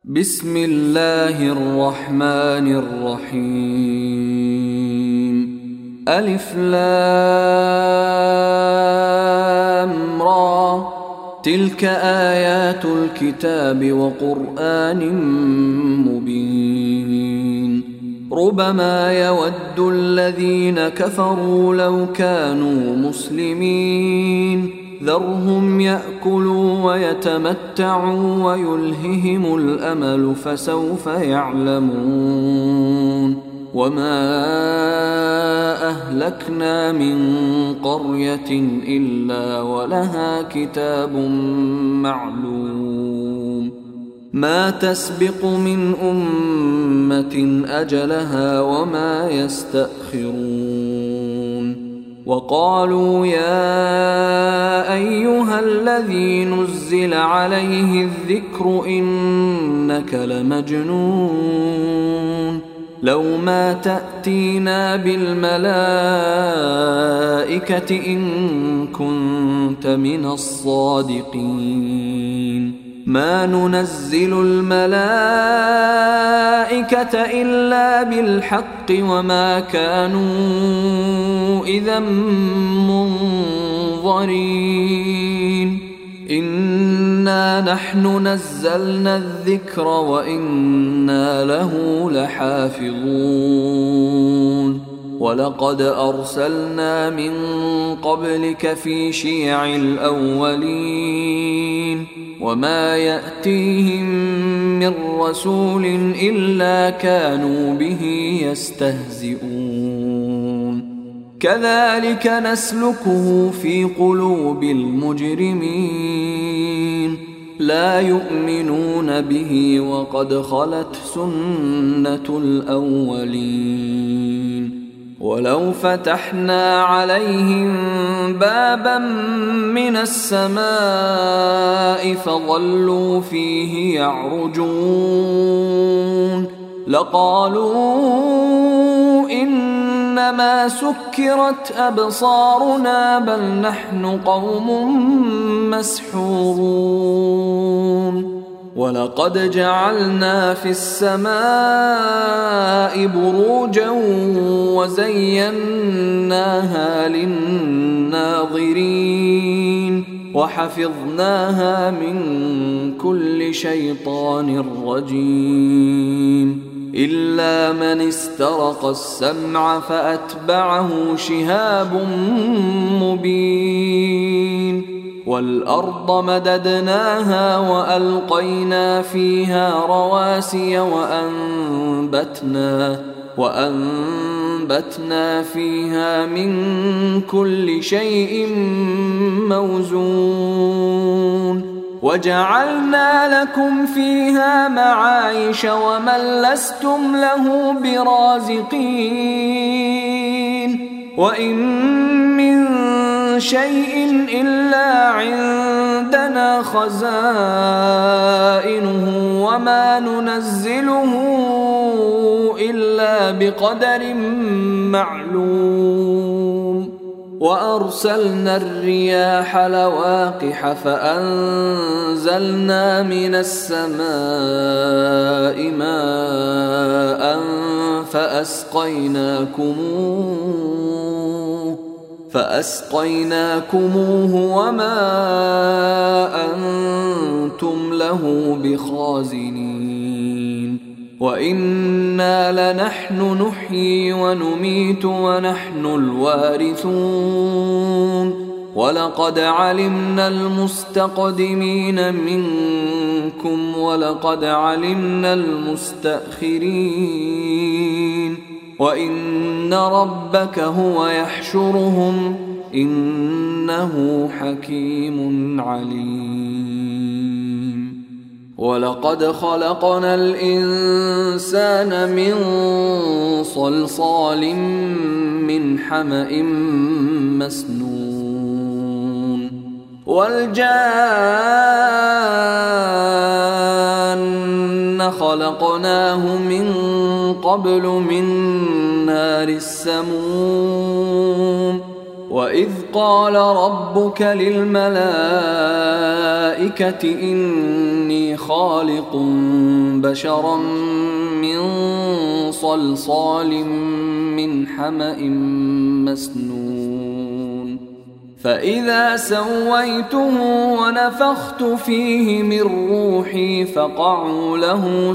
بسم الله الرحمن الرحيم. ألف لام را، تلك آيات الكتاب وقرآن مبين. ربما يود الذين كفروا لو كانوا مسلمين، ذرهم يأكلوا ويتمتعوا ويلههم الأمل فسوف يعلمون. وما أهلكنا من قرية إلا ولها كتاب معلوم، ما تسبق من أمة أجلها وما يستأخرون. وقالوا يا أيها الذي نزل عليه الذكر إنك لمجنون، لو ما تأتينا بالملائكة إن كنت من الصادقين. ما ننزل الملائكة إلا بالحق وما كانوا إذا منظرين. إنا نحن نزلنا الذكر وإنا له لحافظون. ولقد أرسلنا من قبلك في شيع الأولين، وما يأتيهم من رسول إلا كانوا به يستهزئون. كذلك نسلكه في قلوب المجرمين، لا يؤمنون به وقد خلت سنة الأولين. ولو فتحنا عليهم بابا من السماء فظلوا فيه يعرجون لقالوا إنما سكرت أبصارنا بل نحن قوم مسحورون. ولقد جعلنا في السماء بروجا وزيناها للناظرين وحفظناها من كل شيطان رجيم، إلا من استرق السمع فأتبعه شهاب مبين. والأرض مددناها وألقينا فيها رواسي وأنبتنا فيها من كل شيء موزون. وجعلنا لكم فيها معايش ومن لستم له برازقين. وإن من شيء إلا عندنا خزائنه وما ننزله إلا بقدر معلوم. وأرسلنا الرياح لواقح فأنزلنا من السماء ماء فأسقيناكموه وما أنتم له بخازنين. وإنا لنحن نحيي ونميت ونحن الوارثون. ولقد علمنا المستقدمين منكم ولقد علمنا المستأخرين. وإن ربك هو يحشرهم إنه حكيم عليم. ولقد خلقنا الإنسان من صلصال من حمأ مسنون. والجان خلقناه من قبل من نار السموم. وإذ قال ربك للملائكة إني إني خالق بشرا من صلصال من حمأ مسنون فإذا سويته ونفخت فيه من روحي فقعوا له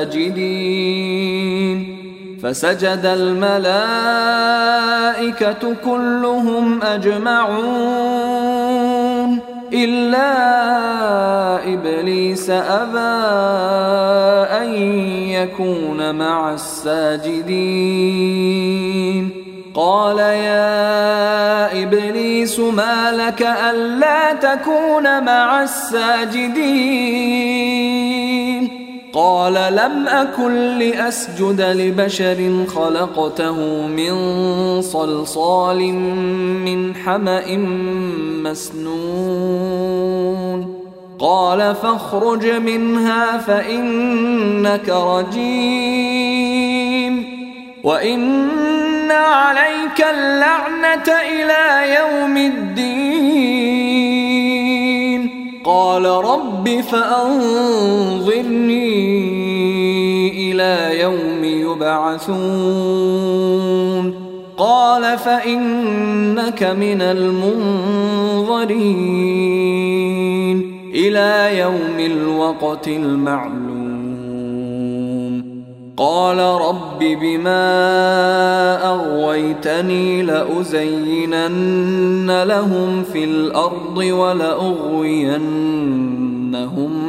ساجدين فسجد الملائكة كلهم أجمعون إلا إبليس أبى أن يكون مع الساجدين قال يا إبليس ما لك ألا تكون مع الساجدين قال لم أكن لأسجد لبشر خلقته من صلصال من حمأ مسنون قال فاخرج منها فإنك رجيم وإن عليك اللعنة إلى يوم الدين قال رب فأنظرني إلى يوم يبعثون قال فإنك من المنظرين إلى يوم الوقت المعلوم قال رب بما أغويتني لأزينن لهم في الأرض ولأغوينهم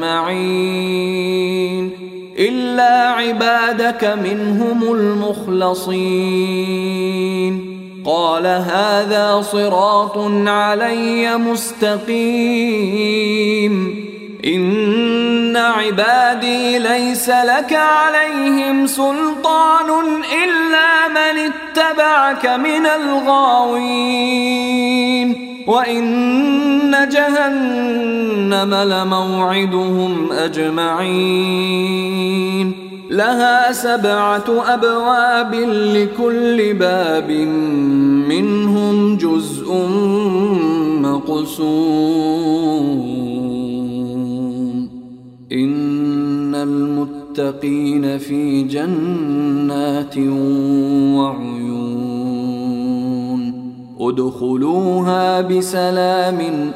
أجمعين إلا عبادك منهم المخلصين قال هذا صراط علي مستقيم إن عبادي ليس لك عليهم سلطان إلا من اتبعك من الغاوين وإن جهنم لموعدهم أجمعين لها 7 أبواب لكل باب منهم جزء مقسوم إن المتقين في جنات وعيون ادخلوها بسلام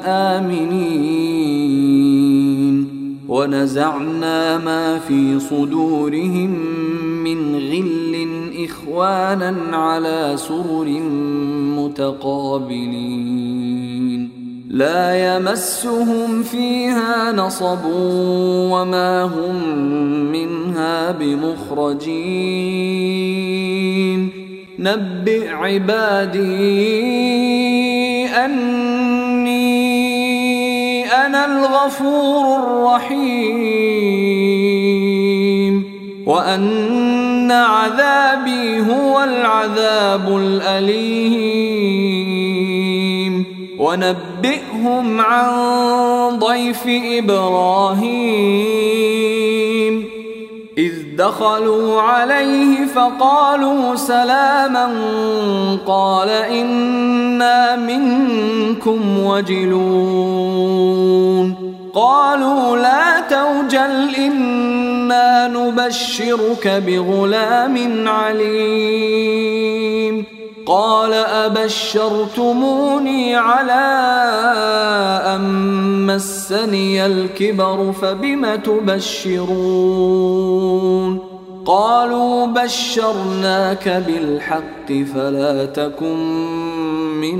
آمنين ونزعنا ما في صدورهم من غل إخوانا على سرر متقابلين لا يمسهم فيها نصب وما هم منها بمخرجين نبئ عبادي أني أنا الغفور الرحيم وأن عذابي هو العذاب الأليم ونبئهم عن ضيف إبراهيم إذ دخلوا عليه فقالوا سلاما قال إنا منكم وجلون قالوا لا توجل إنا نبشرك بغلام عليم قال أبشرتموني على أن مسني الكبر فبم تبشرون قالوا بشرناك بالحق فلا تكن من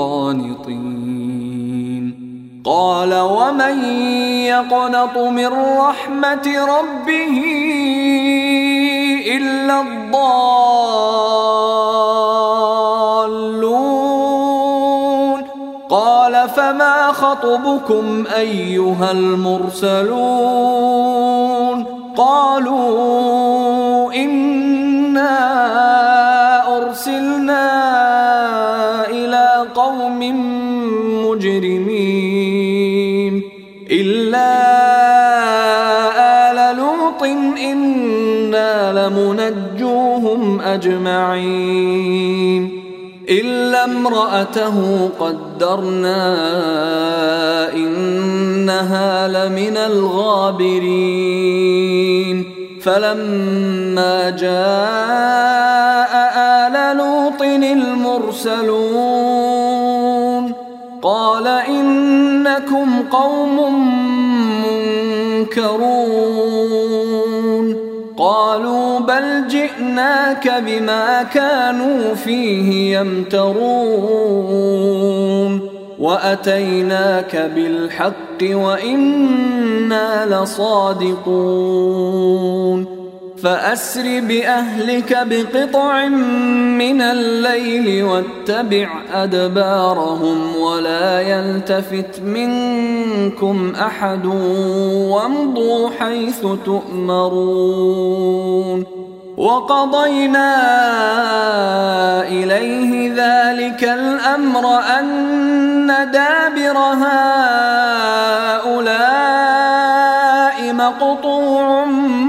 القانطين قال ومن يقنط من رحمة ربه إلا الضالون قال فما خطبكم أيها المرسلون قالوا إنا أرسلنا إلى قوم مجرمين إلا آل لوط إنا لمنجوهم أجمعين إلا امرأته قدرنا إنها لمن الغابرين فلما جاء آل لوط المرسلون قال إنكم قوم منكرون قالوا بل جئناك بما كانوا فيه يمترون وأتيناك بالحق وإنا لصادقون فأسر بأهلك بقطع من الليل واتبع أدبارهم ولا يلتفت منكم أحد وامضوا حيث تؤمرون وقضينا إليه ذلك الأمر أن دابر هؤلاء مقطوع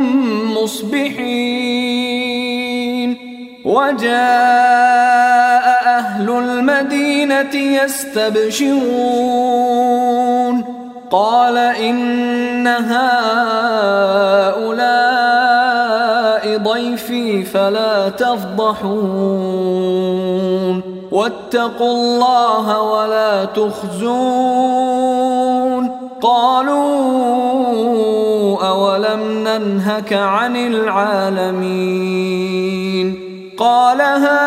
مصبحين وجاء أهل المدينة يستبشرون قال إن هؤلاء ضيفي فلا تفضحون واتقوا الله ولا تخزون قالوا أولم ننهك عن العالمين قال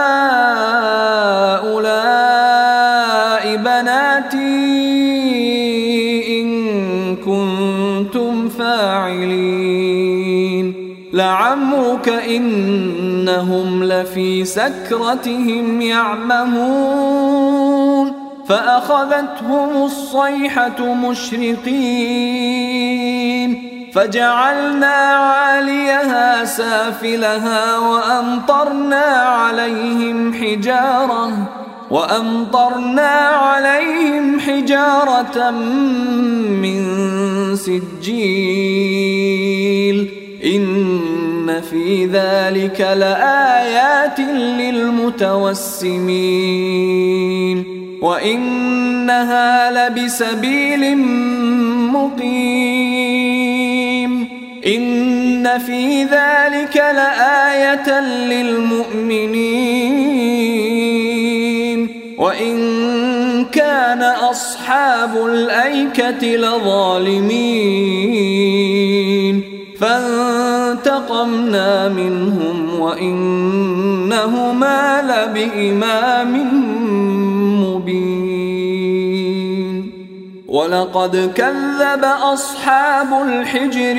هؤلاء بناتي إن كنتم فاعلين لعمرك إنهم لفي سكرتهم يعمهون فأخذتهم الصيحة مشرقين فجعلنا عاليها سافلها وأمطرنا عليهم حجارة من سجيل إن في ذلك لآيات للمتوسمين وإنها لبسبيل مقيم إن في ذلك لآية للمؤمنين وإن كان أصحاب الأيكة لظالمين فانتقمنا منهم وإنهما لبإمام مبين ولقد كذب أصحاب الحجر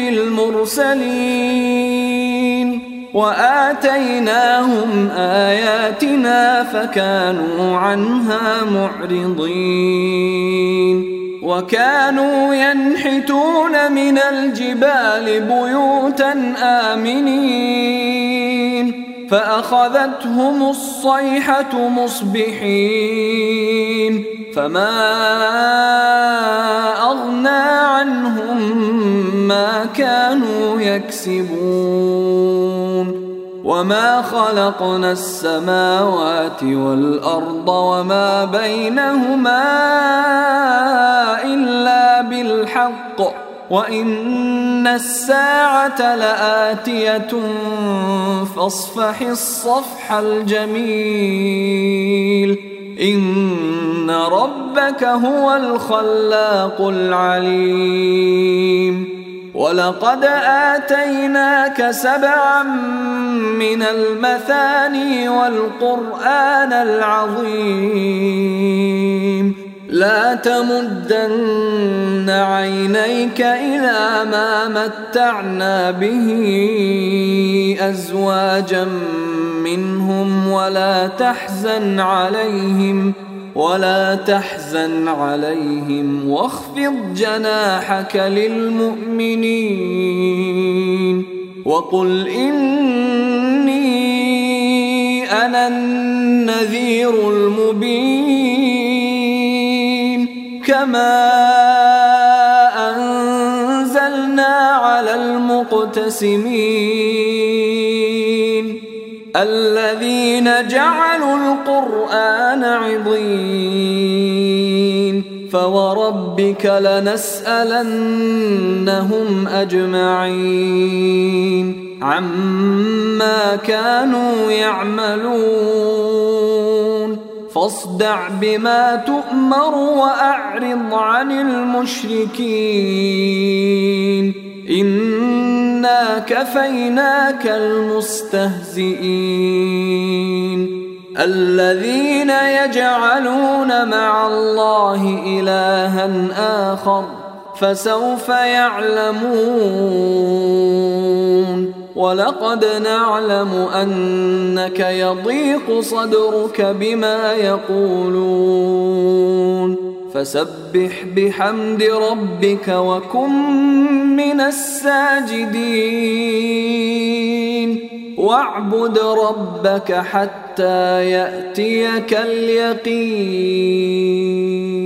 المرسلين وآتيناهم آياتنا فكانوا عنها معرضين وكانوا ينحتون من الجبال بيوتا آمنين فأخذتهم الصيحة مصبحين فما أغنى عنهم ما كانوا يكسبون وما خلقنا السماوات والأرض وما بينهما إلا بالحق وإن الساعة لآتية فاصفح الصفح الجميل إن ربك هو الخلاق العليم ولقد آتيناك 7 من المثاني والقرآن العظيم لا تمدن عينيك إلى ما متعنا به أزواجا منهم ولا تحزن عليهم واخفض جناحك للمؤمنين وقل إني أنا النذير المبين كما أنزلنا على المقتسمين الذين جعلوا القرآن عضين فوربك لنسألنهم أجمعين عما كانوا يعملون فاصدع بما تؤمر وأعرض عن المشركين إنا كفيناك المستهزئين الذين يجعلون مع الله إلها آخر فسوف يعلمون ولقد نعلم أنك يضيق صدرك بما يقولون فسبح بحمد ربك وكن من الساجدين واعبد ربك حتى يأتيك اليقين.